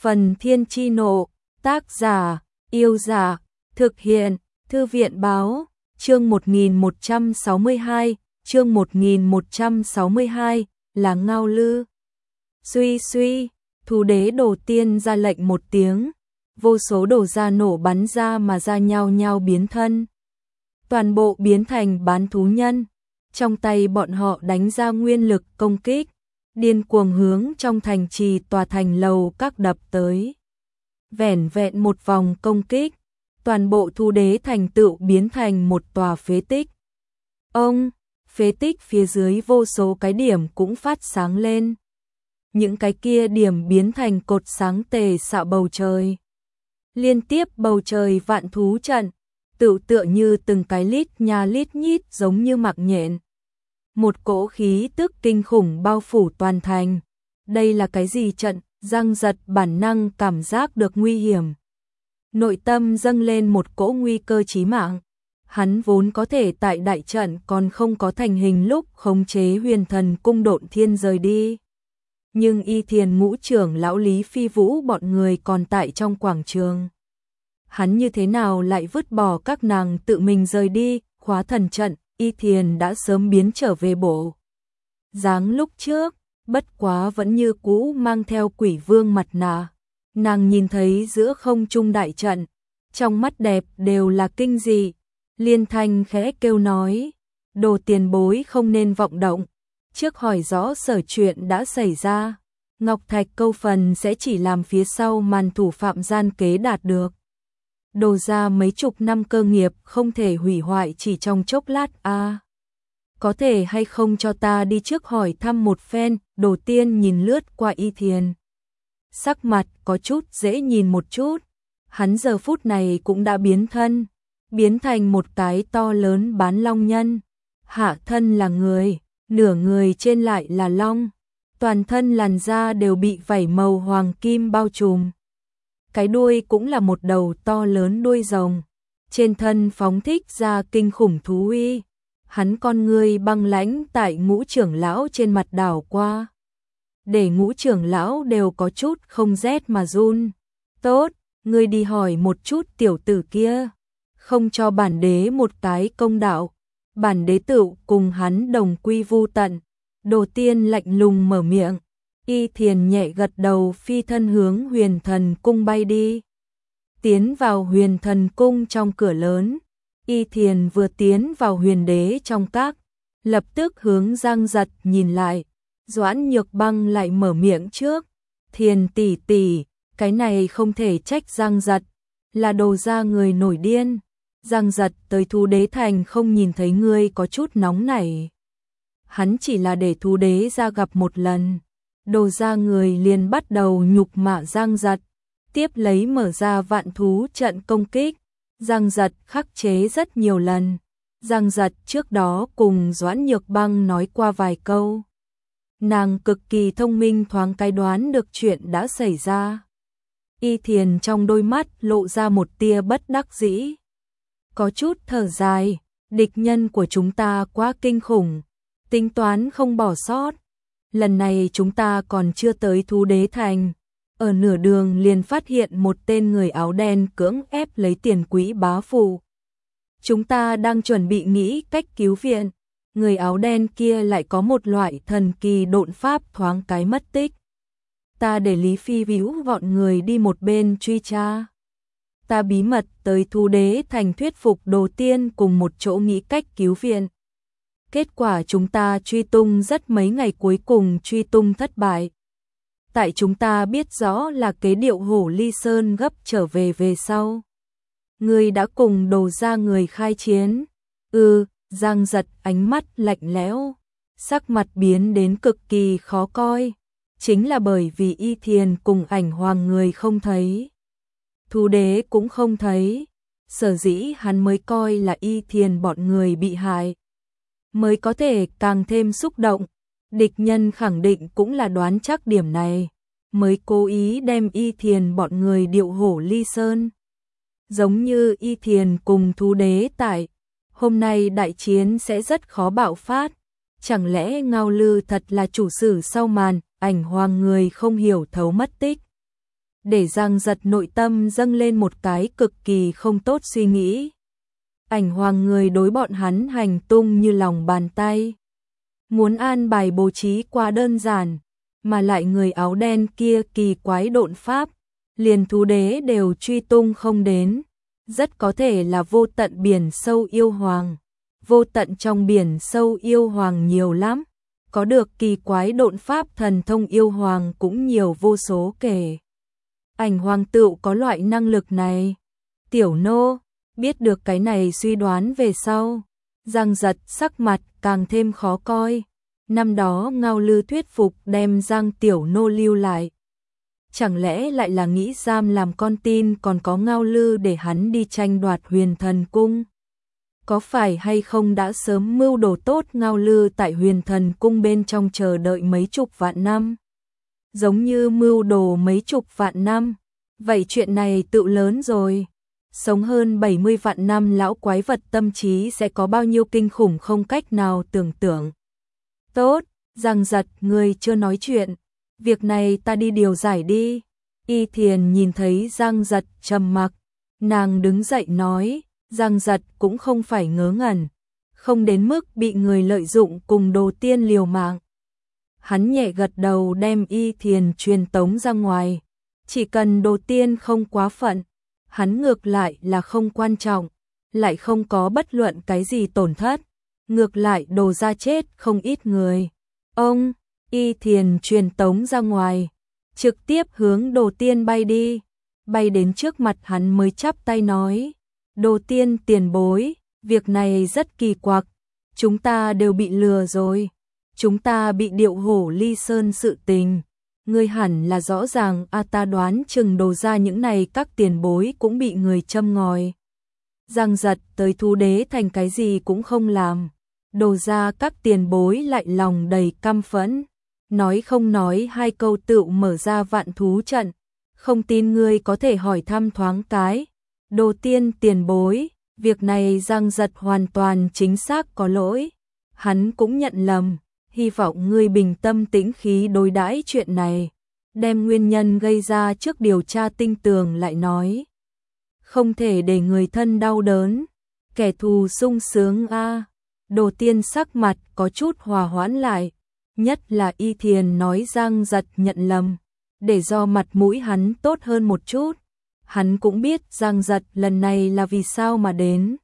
Phần Thiên Chi Nộ, tác giả, Yêu Giả, thực hiện, Thư viện Báo, chương 1162, là Ngao Lư. Suy suy, thú đế Đồ Tiên ra lệnh một tiếng, vô số đồ ra nổ bắn ra mà ra nhao nhao biến thân. Toàn bộ biến thành bán thú nhân, trong tay bọn họ đánh ra nguyên lực công kích, điên cuồng hướng trong thành trì tòa thành lầu các đập tới. Vẻn vẹn một vòng công kích, toàn bộ thú đế thành tựu biến thành một tòa phế tích. Phế tích phía dưới vô số cái điểm cũng phát sáng lên. Những cái kia điểm biến thành cột sáng tề xạ bầu trời. Liên tiếp bầu trời vạn thú trận, tựa như từng cái lít nha lít nhít giống như mạng nhện. Một cỗ khí tức kinh khủng bao phủ toàn thành. Đây là cái gì trận? Giang Giật bản năng cảm giác được nguy hiểm. Nội tâm dâng lên một cỗ nguy cơ chí mạng. Hắn vốn có thể tại đại trận còn không có thành hình lúc khống chế Huyền Thần Cung Độn Thiên rời đi. Nhưng Y Thiền Ngũ trưởng lão Lý Phi Vũ bọn người còn tại trong quảng trường. Hắn như thế nào lại vứt bỏ các nàng tự mình rời đi, khóa thần trận, Y Thiền đã sớm biến trở về bộ dáng lúc trước, bất quá vẫn như cũ mang theo quỷ vương mặt nạ. Nàng nhìn thấy giữa không trung đại trận, trong mắt đẹp đều là kinh dị, liên thanh khẽ kêu nói, Đồ tiền bối không nên vọng động, trước hỏi rõ sở chuyện đã xảy ra, Ngọc Thạch câu phần sẽ chỉ làm phía sau màn thủ phạm gian kế đạt được. Đồ ra mấy chục năm cơ nghiệp không thể hủy hoại chỉ trong chốc lát có thể hay không cho ta đi trước hỏi thăm một phen. Đồ Tiên nhìn lướt qua Y Thiền, sắc mặt có chút dễ nhìn một chút. Hắn giờ phút này cũng đã biến thân, biến thành một cái to lớn bán long nhân. Hạ thân là người, nửa người trên lại là long, toàn thân làn da đều bị vảy màu hoàng kim bao trùm. Cái đuôi cũng là một đầu to lớn đuôi rồng, trên thân phóng thích ra kinh khủng thú uy. Hắn con ngươi băng lãnh tại Ngũ trưởng lão trên mặt đảo qua, để Ngũ trưởng lão đều có chút không rét mà run. Tốt, ngươi đi hỏi một chút tiểu tử kia, không cho bản đế một cái công đạo, bản đế tựu cùng hắn đồng quy vu tận. Đồ Tiên lạnh lùng mở miệng. Y Thiền nhẹ gật đầu, phi thân hướng Huyền Thần Cung bay đi. Tiến vào Huyền Thần Cung trong cửa lớn, Y Thiền vừa tiến vào huyền đế trong các, lập tức hướng Giang Giật nhìn lại. Doãn Nhược Băng lại mở miệng trước, Thiền tỷ tỷ, cái này không thể trách Giang Giật, là Đồ ra người nổi điên. Giang Giật tới thú đế thành không nhìn thấy ngươi có chút nóng nảy. Hắn chỉ là để thú đế ra gặp một lần. Đồ ra người liền bắt đầu nhục mạ Giang Giật, tiếp lấy mở ra vạn thú trận công kích. Giang Giật khắc chế rất nhiều lần. Giang Giật trước đó cùng Doãn Nhược Băng nói qua vài câu. Nàng cực kỳ thông minh, thoáng cái đoán được chuyện đã xảy ra. Y Thiền trong đôi mắt lộ ra một tia bất đắc dĩ, có chút thở dài, địch nhân của chúng ta quá kinh khủng, tính toán không bỏ sót. Lần này chúng ta còn chưa tới thú đế thành, ở nửa đường liền phát hiện một tên người áo đen cưỡng ép lấy tiền quỹ bá phụ. Chúng ta đang chuẩn bị nghĩ cách cứu viện, người áo đen kia lại có một loại thần kỳ độn pháp, thoáng cái mất tích. Ta để Lý Phi Vũ bọn người đi một bên truy tra. Ta bí mật tới thú đế thành thuyết phục Đồ Tiên cùng một chỗ nghĩ cách cứu viện. Kết quả chúng ta truy tung rất mấy ngày, cuối cùng truy tung thất bại. Tại chúng ta biết rõ là kế điệu Hổ Ly Sơn gấp trở về sau, ngươi đã cùng Đồ ra người khai chiến. Giang Giật ánh mắt lạnh lẽo, sắc mặt biến đến cực kỳ khó coi. Chính là bởi vì Y Thiền cùng Ảnh Hoàng người không thấy, thú đế cũng không thấy, sở dĩ hắn mới coi là Y Thiền bọn người bị hại, mới có thể càng thêm xúc động. Địch nhân khẳng định cũng là đoán chắc điểm này, mới cố ý đem Y Thiền bọn người điệu Hổ Ly Sơn. Giống như Y Thiền cùng thú đế tại, hôm nay đại chiến sẽ rất khó bạo phát. Chẳng lẽ Ngao Lư thật là chủ sử sau màn, Ảnh Hoàng người không hiểu thấu mất tích. để Giang Giật nội tâm dâng lên một cái cực kỳ không tốt suy nghĩ. Ảnh Hoàng người đối bọn hắn hành tung như lòng bàn tay. Muốn an bài bố trí quá đơn giản, mà lại người áo đen kia kỳ quái độn pháp, liền thú đế đều truy tung không đến. Rất có thể là vô tận biển sâu yêu hoàng. Vô tận trong biển sâu yêu hoàng nhiều lắm. Có được kỳ quái độn pháp thần thông yêu hoàng cũng nhiều vô số kể. Ảnh Hoàng tựu có loại năng lực này. Tiểu nô, biết được cái này suy đoán về sau. Giang Giật sắc mặt càng thêm khó coi. Năm đó Ngao Lư thuyết phục đem Giang Tiểu nô lưu lại. Chẳng lẽ lại là nghĩ giam làm con tin còn có Ngao Lư để hắn đi tranh đoạt Huyền Thần Cung? Có phải hay không đã sớm mưu đồ tốt Ngao Lư tại Huyền Thần Cung bên trong chờ đợi mấy chục vạn năm? Giống như mưu đồ mấy chục vạn năm, vậy chuyện này tự lớn rồi. Sống hơn 70 vạn năm lão quái vật tâm trí sẽ có bao nhiêu kinh khủng không cách nào tưởng tượng. Tốt, Giang Giật, người chưa nói chuyện. Việc này ta đi điều giải đi. Y Thiền nhìn thấy Giang Giật trầm mặc, nàng đứng dậy nói, Giang Giật cũng không phải ngớ ngẩn, không đến mức bị người lợi dụng cùng Đồ Tiên liều mạng. Hắn nhẹ gật đầu đem Y Thiền truyền tống ra ngoài, chỉ cần Đồ Tiên không quá phận, hắn ngược lại là không quan trọng, lại không có bất luận cái gì tổn thất, ngược lại Đồ ra chết không ít người. Ông Y Thiền truyền tống ra ngoài, trực tiếp hướng Đồ Tiên bay đi, bay đến trước mặt hắn mới chắp tay nói, Đồ Tiên tiền bối, việc này rất kỳ quặc, chúng ta đều bị lừa rồi, chúng ta bị điệu hổ ly sơn sự tình, ngươi hẳn là rõ ràng, ta đoán chừng Đồ ra những này các tiền bối cũng bị người châm ngòi. Giang Giật tới thú đế thành cái gì cũng không làm, Đồ ra các tiền bối lại lòng đầy căm phẫn. Nói không nói hai câu tựu mở ra vạn thú trận, không tin ngươi có thể hỏi thăm thoáng cái. Đồ Tiên tiền bối, việc này Giang Giật hoàn toàn chính xác có lỗi, hắn cũng nhận lầm, hy vọng ngươi bình tâm tĩnh khí đối đãi chuyện này, đem nguyên nhân gây ra trước điều tra tinh tường lại nói. Không thể để người thân đau đớn, kẻ thù sung sướng a. Đồ Tiên sắc mặt có chút hòa hoãn lại. Nhất là Y Thiền nói Giang Giật nhận lầm, để do mặt mũi hắn tốt hơn một chút. Hắn cũng biết Giang Giật lần này là vì sao mà đến.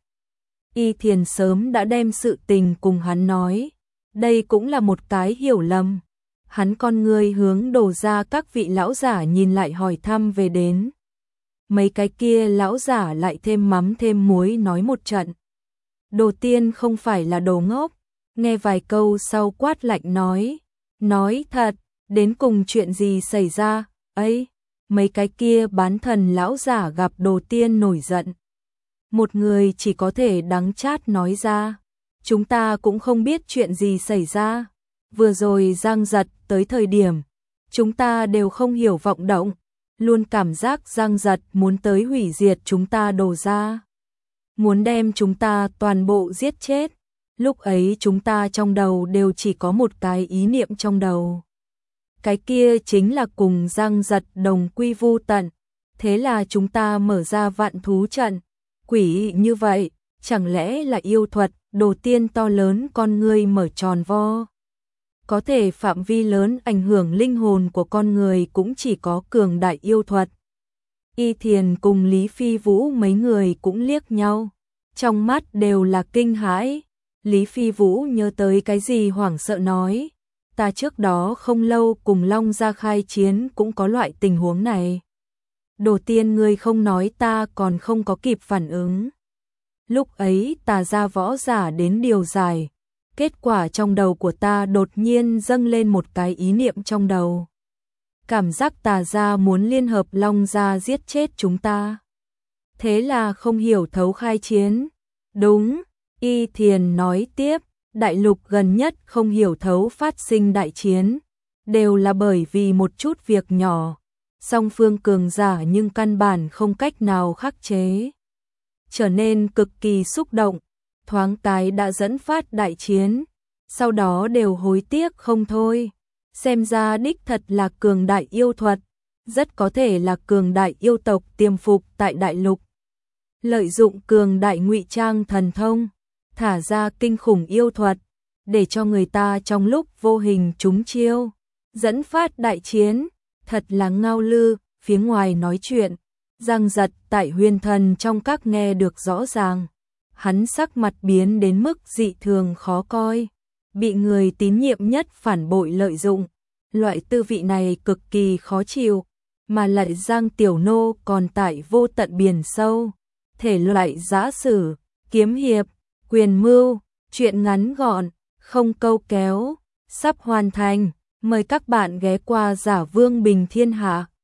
Y Thiền sớm đã đem sự tình cùng hắn nói, đây cũng là một cái hiểu lầm. Hắn con người hướng Đồ ra các vị lão giả nhìn lại hỏi thăm về đến. Mấy cái kia lão giả lại thêm mắm thêm muối nói một trận. Đồ Tiên không phải là đồ ngốc. Nghe vài câu sau quát lạnh nói thật, đến cùng chuyện gì xảy ra, ấy, mấy cái kia bán thần lão giả gặp Đồ Tiên nổi giận. Một người chỉ có thể đắng chát nói ra, chúng ta cũng không biết chuyện gì xảy ra, vừa rồi Giang Giật tới thời điểm, chúng ta đều không hiểu vọng động, luôn cảm giác Giang Giật muốn tới hủy diệt chúng ta Đồ ra, muốn đem chúng ta toàn bộ giết chết. Lúc ấy chúng ta trong đầu đều chỉ có một cái ý niệm trong đầu. Cái kia chính là cùng Giang Giật đồng quy vu tận. Thế là chúng ta mở ra vạn thú trận. Quỷ như vậy, chẳng lẽ là yêu thuật, Đồ Tiên to lớn con ngươi mở tròn vo. Có thể phạm vi lớn ảnh hưởng linh hồn của con người cũng chỉ có cường đại yêu thuật. Y Thiền cùng Lý Phi Vũ mấy người cũng liếc nhau. Trong mắt đều là kinh hãi. Lý Phi Vũ nhớ tới cái gì hoảng sợ nói, ta trước đó không lâu cùng Long gia khai chiến cũng có loại tình huống này. Đồ Tiên ngươi không nói ta còn không có kịp phản ứng. Lúc ấy Tà gia võ giả đến điều giải, kết quả trong đầu của ta đột nhiên dâng lên một cái ý niệm trong đầu. Cảm giác Tà gia muốn liên hợp Long gia giết chết chúng ta. Thế là không hiểu thấu khai chiến. Đúng. Y Thiền nói tiếp, đại lục gần nhất không hiểu thấu phát sinh đại chiến, đều là bởi vì một chút việc nhỏ, song phương cường giả nhưng căn bản không cách nào khắc chế. Trở nên cực kỳ xúc động, thoáng cái đã dẫn phát đại chiến, sau đó đều hối tiếc không thôi. Xem ra đích thật là cường đại yêu thuật, rất có thể là cường đại yêu tộc tiềm phục tại đại lục. Lợi dụng cường đại ngụy trang thần thông, thả ra kinh khủng yêu thuật, để cho người ta trong lúc vô hình trúng chiêu, dẫn phát đại chiến, thật là Ngao Lư. Phía ngoài nói chuyện, Giang Giật tại Huyền Thần trong các nghe được rõ ràng. Hắn sắc mặt biến đến mức dị thường khó coi, bị người tín nhiệm nhất phản bội lợi dụng. Loại tư vị này cực kỳ khó chịu, mà lại Giang Tiểu Nô còn tại vô tận biển sâu. Thể loại giã sử, kiếm hiệp, quyền mưu, truyện ngắn gọn, không câu kéo, sắp hoàn thành. Mời các bạn ghé qua Giả Vương Bình Thiên Hạ.